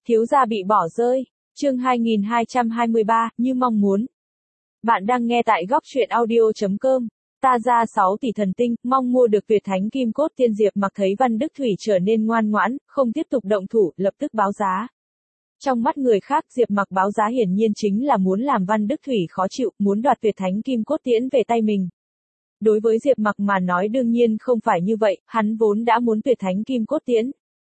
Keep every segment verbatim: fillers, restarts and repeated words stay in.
Thiếu gia bị bỏ rơi. Chương hai nghìn hai trăm hai mươi ba, như mong muốn. Bạn đang nghe tại góc truyện audio chấm com. Ta ra sáu tỷ thần tinh, mong mua được tuyệt thánh kim cốt tiên. Diệp Mặc thấy Văn Đức Thủy trở nên ngoan ngoãn, không tiếp tục động thủ, lập tức báo giá. Trong mắt người khác, Diệp Mặc báo giá hiển nhiên chính là muốn làm Văn Đức Thủy khó chịu, muốn đoạt tuyệt thánh kim cốt tiễn về tay mình. Đối với Diệp Mặc mà nói đương nhiên không phải như vậy, hắn vốn đã muốn tuyệt thánh kim cốt tiễn.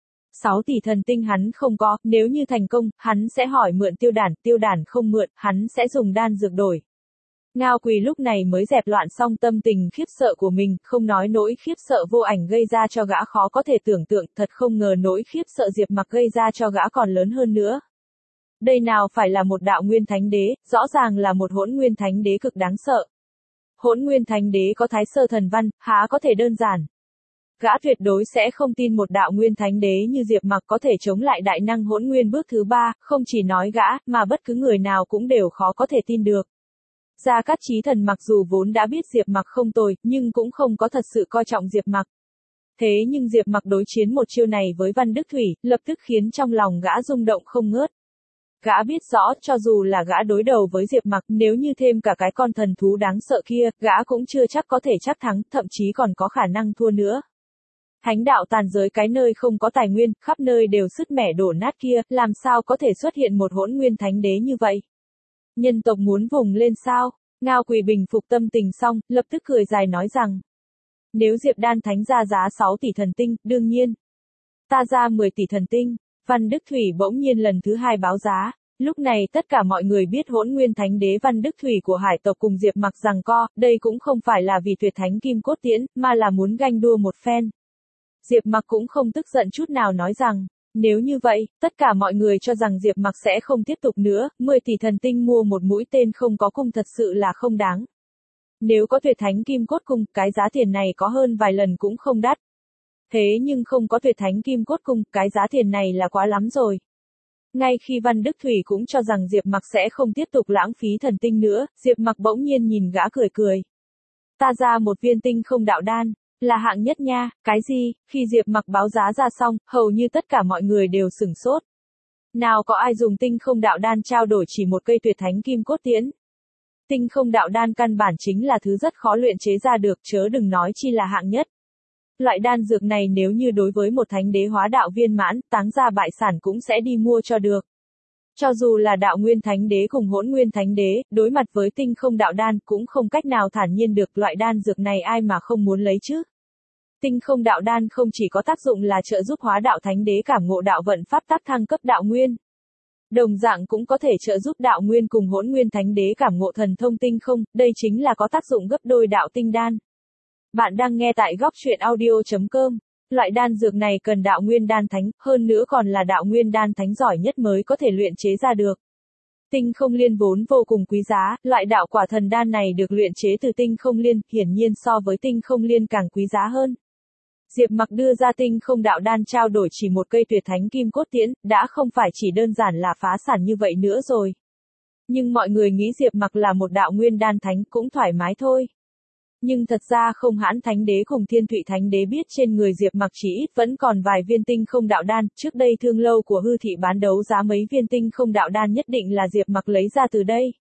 sáu tỷ thần tinh hắn không có, nếu như thành công, hắn sẽ hỏi mượn tiêu đản, tiêu đản không mượn, hắn sẽ dùng đan dược đổi. Ngao Quỳ lúc này mới dẹp loạn xong tâm tình khiếp sợ của mình, không nói nỗi khiếp sợ vô ảnh gây ra cho gã khó có thể tưởng tượng, thật không ngờ nỗi khiếp sợ Diệp Mặc gây ra cho gã còn lớn hơn nữa. Đây nào phải là một đạo nguyên thánh đế, rõ ràng là một hỗn nguyên thánh đế cực đáng sợ. Hỗn nguyên thánh đế có thái sơ thần văn, há có thể đơn giản. Gã tuyệt đối sẽ không tin một đạo nguyên thánh đế như Diệp Mặc có thể chống lại đại năng hỗn nguyên bước thứ ba, không chỉ nói gã, mà bất cứ người nào cũng đều khó có thể tin được. Gia Cát Chí Thần mặc dù vốn đã biết Diệp Mặc không tồi, nhưng cũng không có thật sự coi trọng Diệp Mặc. Thế nhưng Diệp Mặc đối chiến một chiêu này với Văn Đức Thủy, lập tức khiến trong lòng gã rung động không ngớt. Gã biết rõ, cho dù là gã đối đầu với Diệp Mặc, nếu như thêm cả cái con thần thú đáng sợ kia, gã cũng chưa chắc có thể chắc thắng, thậm chí còn có khả năng thua nữa. Thánh đạo tàn giới, cái nơi không có tài nguyên, khắp nơi đều sứt mẻ đổ nát kia, làm sao có thể xuất hiện một hỗn nguyên thánh đế như vậy? Nhân tộc muốn vùng lên sao? Ngao Quỳ bình phục tâm tình xong, lập tức cười dài nói rằng. Nếu Diệp Đan Thánh ra giá sáu tỷ thần tinh, đương nhiên. Ta ra mười tỷ thần tinh. Văn Đức Thủy bỗng nhiên lần thứ hai báo giá. Lúc này tất cả mọi người biết hỗn nguyên thánh đế Văn Đức Thủy của hải tộc cùng Diệp Mặc giằng co, đây cũng không phải là vì tuyệt thánh kim cốt tiễn, mà là muốn ganh đua một phen. Diệp Mặc cũng không tức giận chút nào nói rằng, nếu như vậy, tất cả mọi người cho rằng Diệp Mặc sẽ không tiếp tục nữa, mười tỷ thần tinh mua một mũi tên không có cung thật sự là không đáng. Nếu có tuyệt thánh kim cốt cung, cái giá tiền này có hơn vài lần cũng không đắt. Thế nhưng không có tuyệt thánh kim cốt cung, cái giá tiền này là quá lắm rồi. Ngay khi Văn Đức Thủy cũng cho rằng Diệp Mặc sẽ không tiếp tục lãng phí thần tinh nữa, Diệp Mặc bỗng nhiên nhìn gã cười cười. Ta ra một viên tinh không đạo đan. Là hạng nhất nha, cái gì? Khi Diệp Mặc báo giá ra xong, hầu như tất cả mọi người đều sửng sốt. Nào có ai dùng tinh không đạo đan trao đổi chỉ một cây tuyệt thánh kim cốt tiễn. Tinh không đạo đan căn bản chính là thứ rất khó luyện chế ra được, chớ đừng nói chi là hạng nhất. Loại đan dược này nếu như đối với một thánh đế hóa đạo viên mãn, táng ra bại sản cũng sẽ đi mua cho được. Cho dù là đạo nguyên thánh đế cùng hỗn nguyên thánh đế, đối mặt với tinh không đạo đan cũng không cách nào thản nhiên được, loại đan dược này ai mà không muốn lấy chứ. Tinh không đạo đan không chỉ có tác dụng là trợ giúp hóa đạo thánh đế cảm ngộ đạo vận pháp tắc thăng cấp đạo nguyên. Đồng dạng cũng có thể trợ giúp đạo nguyên cùng hỗn nguyên thánh đế cảm ngộ thần thông tinh không, đây chính là có tác dụng gấp đôi đạo tinh đan. Bạn đang nghe tại góc truyện audio chấm com. Loại đan dược này cần đạo nguyên đan thánh, hơn nữa còn là đạo nguyên đan thánh giỏi nhất mới có thể luyện chế ra được. Tinh không liên vốn vô cùng quý giá, loại đạo quả thần đan này được luyện chế từ tinh không liên, hiển nhiên so với tinh không liên càng quý giá hơn. Diệp Mặc đưa ra tinh không đạo đan trao đổi chỉ một cây tuyệt thánh kim cốt tiễn, đã không phải chỉ đơn giản là phá sản như vậy nữa rồi. Nhưng mọi người nghĩ Diệp Mặc là một đạo nguyên đan thánh cũng thoải mái thôi. Nhưng thật ra không Hãn Thánh Đế cùng Thiên Thụy Thánh Đế biết trên người Diệp Mặc chỉ ít vẫn còn vài viên tinh không đạo đan, trước đây thương lâu của Hư Thị bán đấu giá mấy viên tinh không đạo đan nhất định là Diệp Mặc lấy ra từ đây.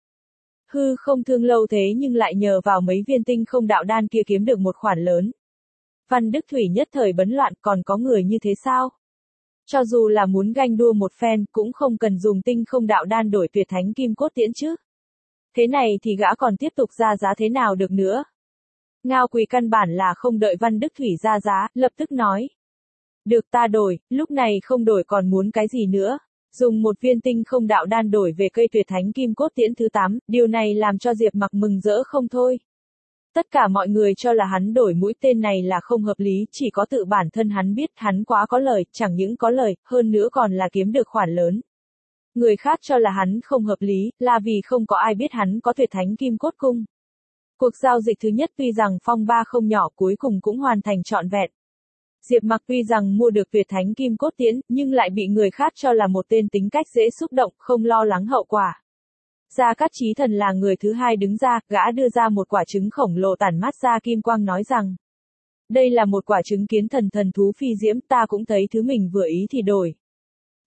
Hư không thương lâu thế nhưng lại nhờ vào mấy viên tinh không đạo đan kia kiếm được một khoản lớn. Văn Đức Thủy nhất thời bấn loạn, còn có người như thế sao? Cho dù là muốn ganh đua một phen, cũng không cần dùng tinh không đạo đan đổi tuyệt thánh kim cốt tiễn chứ. Thế này thì gã còn tiếp tục ra giá thế nào được nữa? Ngao Quỳ căn bản là không đợi Văn Đức Thủy ra giá, lập tức nói. Được ta đổi, lúc này không đổi còn muốn cái gì nữa. Dùng một viên tinh không đạo đan đổi về cây tuyệt thánh kim cốt tiễn thứ tám, điều này làm cho Diệp Mặc mừng rỡ không thôi. Tất cả mọi người cho là hắn đổi mũi tên này là không hợp lý, chỉ có tự bản thân hắn biết hắn quá có lời, chẳng những có lời, hơn nữa còn là kiếm được khoản lớn. Người khác cho là hắn không hợp lý, là vì không có ai biết hắn có tuyệt thánh kim cốt cung. Cuộc giao dịch thứ nhất tuy rằng phong ba không nhỏ cuối cùng cũng hoàn thành trọn vẹn. Diệp Mặc tuy rằng mua được tuyệt thánh kim cốt tiễn, nhưng lại bị người khác cho là một tên tính cách dễ xúc động, không lo lắng hậu quả. Gia Cát Chí Thần là người thứ hai đứng ra, gã đưa ra một quả trứng khổng lồ tản mát ra kim quang nói rằng. Đây là một quả trứng kiến thần thần thú phi diễm, ta cũng thấy thứ mình vừa ý thì đổi.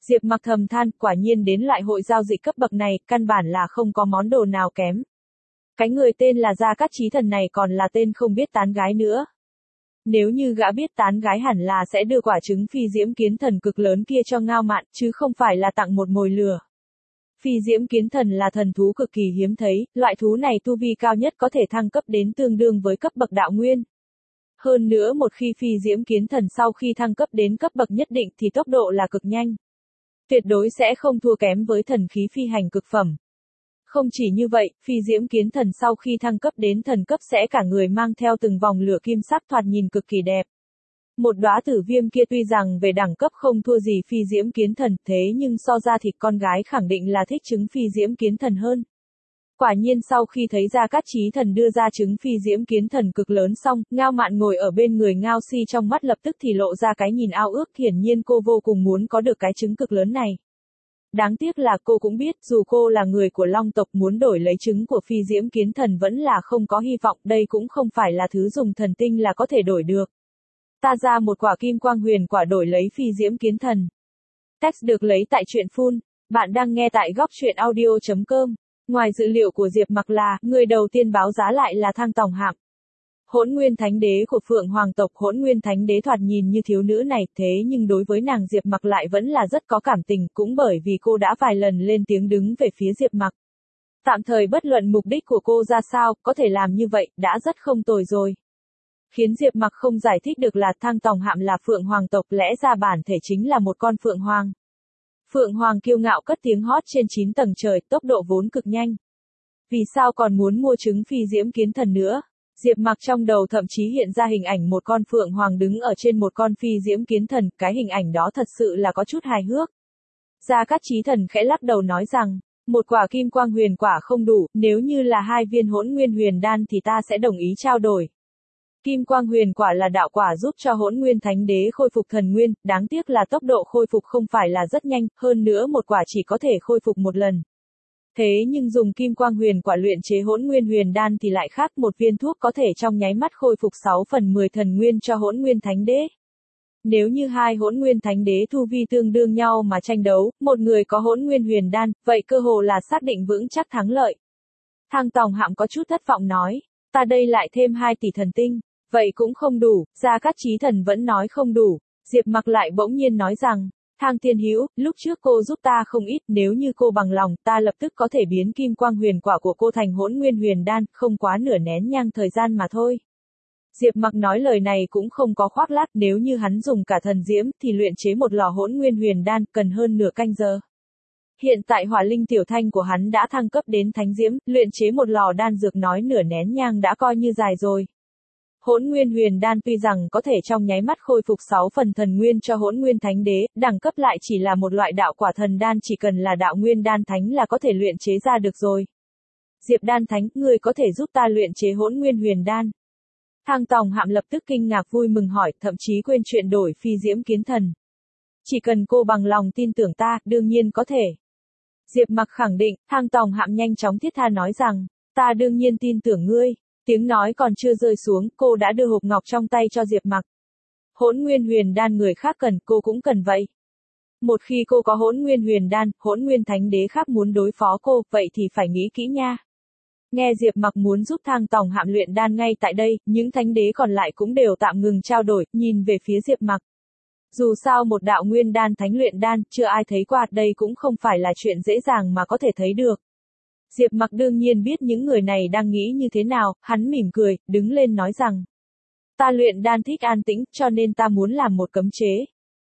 Diệp Mặc thầm than, quả nhiên đến loại hội giao dịch cấp bậc này, căn bản là không có món đồ nào kém. Cái người tên là Gia Cát Chí Thần này còn là tên không biết tán gái nữa. Nếu như gã biết tán gái hẳn là sẽ đưa quả trứng phi diễm kiến thần cực lớn kia cho Ngao Mạn, chứ không phải là tặng một mồi lừa. Phi diễm kiến thần là thần thú cực kỳ hiếm thấy, loại thú này tu vi cao nhất có thể thăng cấp đến tương đương với cấp bậc đạo nguyên. Hơn nữa một khi phi diễm kiến thần sau khi thăng cấp đến cấp bậc nhất định thì tốc độ là cực nhanh. Tuyệt đối sẽ không thua kém với thần khí phi hành cực phẩm. Không chỉ như vậy, phi diễm kiến thần sau khi thăng cấp đến thần cấp sẽ cả người mang theo từng vòng lửa kim sắc thoạt nhìn cực kỳ đẹp. Một đóa tử viêm kia tuy rằng về đẳng cấp không thua gì phi diễm kiến thần, thế nhưng so ra thịt con gái khẳng định là thích trứng phi diễm kiến thần hơn. Quả nhiên sau khi thấy Gia Cát Chí Thần đưa ra trứng phi diễm kiến thần cực lớn xong, Ngao Mạn ngồi ở bên người Ngao Si trong mắt lập tức thì lộ ra cái nhìn ao ước, hiển nhiên cô vô cùng muốn có được cái trứng cực lớn này. Đáng tiếc là cô cũng biết, dù cô là người của Long tộc muốn đổi lấy trứng của phi diễm kiến thần vẫn là không có hy vọng, đây cũng không phải là thứ dùng thần tinh là có thể đổi được. Ta ra một quả kim quang huyền quả đổi lấy phi diễm kiến thần. Text được lấy tại truyện Phun, bạn đang nghe tại góc truyện audio chấm com. Ngoài dự liệu của Diệp Mặc là, người đầu tiên báo giá lại là Thang Tòng Hạm. Hỗn Nguyên Thánh Đế của Phượng Hoàng tộc. Hỗn Nguyên Thánh Đế thoạt nhìn như thiếu nữ này, thế nhưng đối với nàng Diệp Mặc lại vẫn là rất có cảm tình, cũng bởi vì cô đã vài lần lên tiếng đứng về phía Diệp Mặc. Tạm thời bất luận mục đích của cô ra sao, có thể làm như vậy, đã rất không tồi rồi. Khiến Diệp Mặc không giải thích được là Thang Tòng Hạm là Phượng Hoàng tộc, lẽ ra bản thể chính là một con Phượng Hoàng. Phượng Hoàng kiêu ngạo cất tiếng hót trên chín tầng trời, tốc độ vốn cực nhanh. Vì sao còn muốn mua trứng phi diễm kiến thần nữa? Diệp Mặc trong đầu thậm chí hiện ra hình ảnh một con Phượng Hoàng đứng ở trên một con phi diễm kiến thần, cái hình ảnh đó thật sự là có chút hài hước. Gia Cát Chí Thần khẽ lắc đầu nói rằng, một quả kim quang huyền quả không đủ, nếu như là hai viên hỗn nguyên huyền đan thì ta sẽ đồng ý trao đổi. Kim quang huyền quả là đạo quả giúp cho Hỗn Nguyên Thánh Đế khôi phục thần nguyên, đáng tiếc là tốc độ khôi phục không phải là rất nhanh, hơn nữa một quả chỉ có thể khôi phục một lần. Thế nhưng dùng kim quang huyền quả luyện chế Hỗn Nguyên huyền đan thì lại khác, một viên thuốc có thể trong nháy mắt khôi phục sáu phần mười thần nguyên cho Hỗn Nguyên Thánh Đế. Nếu như hai Hỗn Nguyên Thánh Đế tu vi tương đương nhau mà tranh đấu, một người có Hỗn Nguyên huyền đan, vậy cơ hồ là xác định vững chắc thắng lợi. Thang Tòng Hạm có chút thất vọng nói, ta đây lại thêm hai tỷ thần tinh. Vậy cũng không đủ. Gia Cát Chí Thần vẫn nói không đủ. Diệp Mặc lại bỗng nhiên nói rằng, Thang Thiên Hữu, lúc trước cô giúp ta không ít, nếu như cô bằng lòng, ta lập tức có thể biến kim quang huyền quả của cô thành hỗn nguyên huyền đan, không quá nửa nén nhang thời gian mà thôi. Diệp Mặc nói lời này cũng không có khoác lác, nếu như hắn dùng cả thần diễm thì luyện chế một lò hỗn nguyên huyền đan cần hơn nửa canh giờ. Hiện tại hỏa linh tiểu thanh của hắn đã thăng cấp đến thánh diễm, luyện chế một lò đan dược nói nửa nén nhang đã coi như dài rồi. Hỗn Nguyên huyền đan tuy rằng có thể trong nháy mắt khôi phục sáu phần thần nguyên cho Hỗn Nguyên Thánh Đế, đẳng cấp lại chỉ là một loại đạo quả thần đan, chỉ cần là đạo nguyên đan thánh là có thể luyện chế ra được rồi. Diệp Đan Thánh, ngươi có thể giúp ta luyện chế Hỗn Nguyên huyền đan? Thang Tòng Hạm lập tức kinh ngạc vui mừng hỏi, thậm chí quên chuyện đổi phi diễm kiến thần. Chỉ cần cô bằng lòng tin tưởng ta, đương nhiên có thể. Diệp Mặc khẳng định. Thang Tòng Hạm nhanh chóng thiết tha nói rằng, ta đương nhiên tin tưởng ngươi. Tiếng nói còn chưa rơi xuống, cô đã đưa hộp ngọc trong tay cho Diệp Mặc. Hỗn Nguyên huyền đan người khác cần, cô cũng cần vậy. Một khi cô có Hỗn Nguyên huyền đan, Hỗn Nguyên Thánh Đế khác muốn đối phó cô, vậy thì phải nghĩ kỹ nha. Nghe Diệp Mặc muốn giúp Thang Tòng Hạm luyện đan ngay tại đây, những thánh đế còn lại cũng đều tạm ngừng trao đổi, nhìn về phía Diệp Mặc. Dù sao một đạo nguyên đan thánh luyện đan, chưa ai thấy qua, đây cũng không phải là chuyện dễ dàng mà có thể thấy được. Diệp Mặc đương nhiên biết những người này đang nghĩ như thế nào, hắn mỉm cười, đứng lên nói rằng, ta luyện đan thích an tĩnh, cho nên ta muốn làm một cấm chế.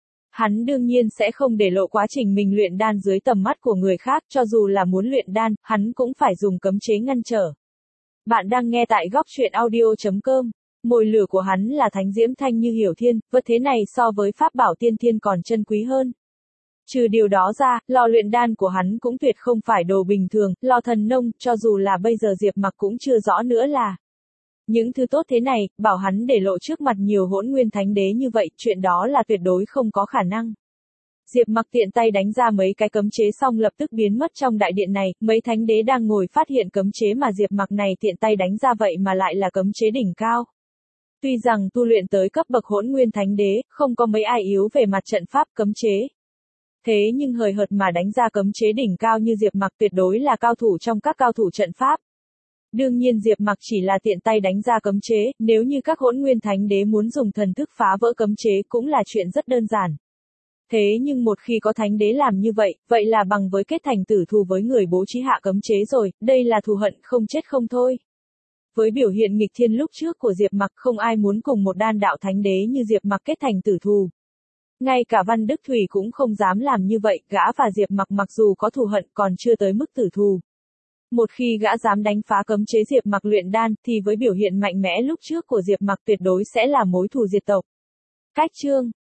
Hắn đương nhiên sẽ không để lộ quá trình mình luyện đan dưới tầm mắt của người khác, cho dù là muốn luyện đan, hắn cũng phải dùng cấm chế ngăn trở. Bạn đang nghe tại góc truyện audio chấm com. Mồi lửa của hắn là thánh diễm thanh như hiểu thiên, vật thế này so với pháp bảo tiên thiên còn chân quý hơn. Trừ điều đó ra, lò luyện đan của hắn cũng tuyệt không phải đồ bình thường, lò thần nông, cho dù là bây giờ Diệp Mặc cũng chưa rõ nữa là. Những thứ tốt thế này, bảo hắn để lộ trước mặt nhiều Hỗn Nguyên Thánh Đế như vậy, chuyện đó là tuyệt đối không có khả năng. Diệp Mặc tiện tay đánh ra mấy cái cấm chế xong lập tức biến mất trong đại điện này, mấy thánh đế đang ngồi phát hiện cấm chế mà Diệp Mặc này tiện tay đánh ra vậy mà lại là cấm chế đỉnh cao. Tuy rằng tu luyện tới cấp bậc Hỗn Nguyên Thánh Đế, không có mấy ai yếu về mặt trận pháp cấm chế. Thế nhưng hời hợt mà đánh ra cấm chế đỉnh cao như Diệp Mặc tuyệt đối là cao thủ trong các cao thủ trận pháp. Đương nhiên Diệp Mặc chỉ là tiện tay đánh ra cấm chế, nếu như các hỗn nguyên thánh đế muốn dùng thần thức phá vỡ cấm chế cũng là chuyện rất đơn giản. Thế nhưng một khi có thánh đế làm như vậy, vậy là bằng với kết thành tử thù với người bố trí hạ cấm chế rồi, đây là thù hận không chết không thôi. Với biểu hiện nghịch thiên lúc trước của Diệp Mặc không ai muốn cùng một đan đạo thánh đế như Diệp Mặc kết thành tử thù. Ngay cả Văn Đức Thủy cũng không dám làm như vậy, gã và Diệp Mặc mặc dù có thù hận còn chưa tới mức tử thù. Một khi gã dám đánh phá cấm chế Diệp Mặc luyện đan, thì với biểu hiện mạnh mẽ lúc trước của Diệp Mặc tuyệt đối sẽ là mối thù diệt tộc. Cách chương